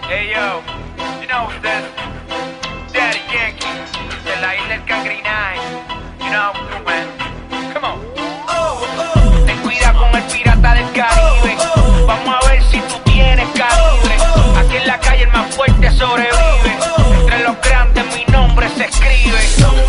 Hey yo, you know who's this? Daddy Yankee, de la isla del Cangrinay. You know, man. Come on. Ten cuidado con el pirata del Caribe. Vamos a ver si tú tienes calibre. Aquí en la calle el más fuerte sobrevive. Entre los grandes mi nombre se escribe.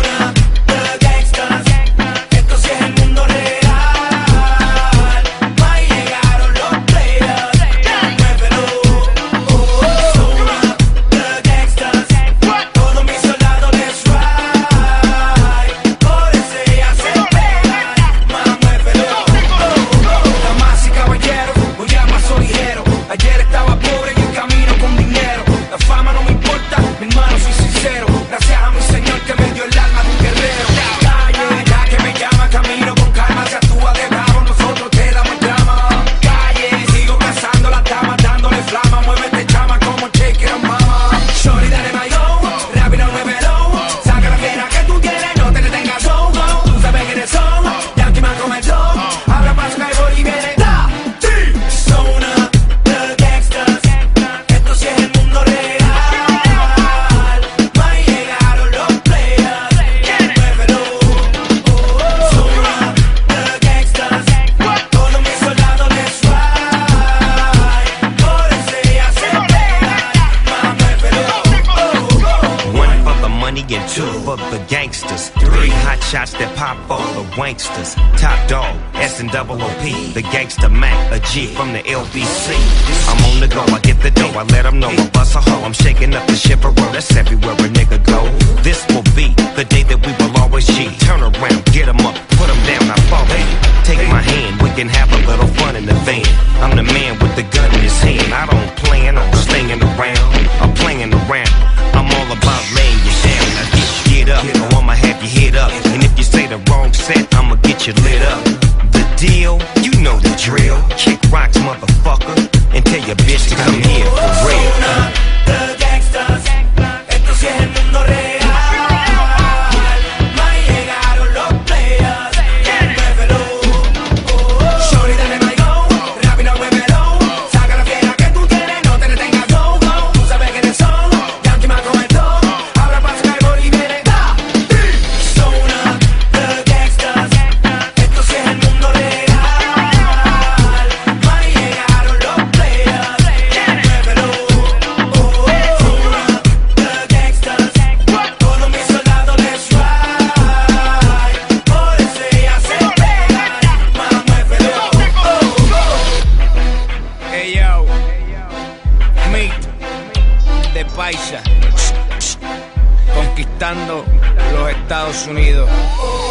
And two for the gangsters, three hot shots that pop for the wanksters. Top dog, S&OOP, the gangster Mac, a G from the LBC. I'm on the go, I get the dough, I let them know I bust a hoe. I'm shaking up the shiver, that's everywhere a nigga go. This will be the day that we will always G. Turn around, get them up, put them down, I fall in. Take my hand, we can have a little fun in the van. I'm the man with the gun in his hand. I don't plan on staying around, I'm playing around. I'm all about laying you down. Now get up, or I'ma have you hit up. And if you say the wrong set, I'ma get you lit up. The deal, you know the drill. Kick rocks, motherfucker, and tell your bitch to come here for real. The gangsters, esto sí es el mundo real. Ahí llegaron los players. Muévelo, shorty dale maigón, rápido muévelo. Saca la fiera que tú tienes, no te detengas, go, go. Tú sabes quiénes son, Yankee me comentó. Ahora pasa que el boli viene, da. Zona, the gangsters, esto sí es el mundo real. Ahí llegaron los players. Muévelo, zona, the gangsters, todos mis soldados les ride. Por eso ella se pega, más muévelo. Hey yo, Meet, de Paisa, conquistando los Estados Unidos.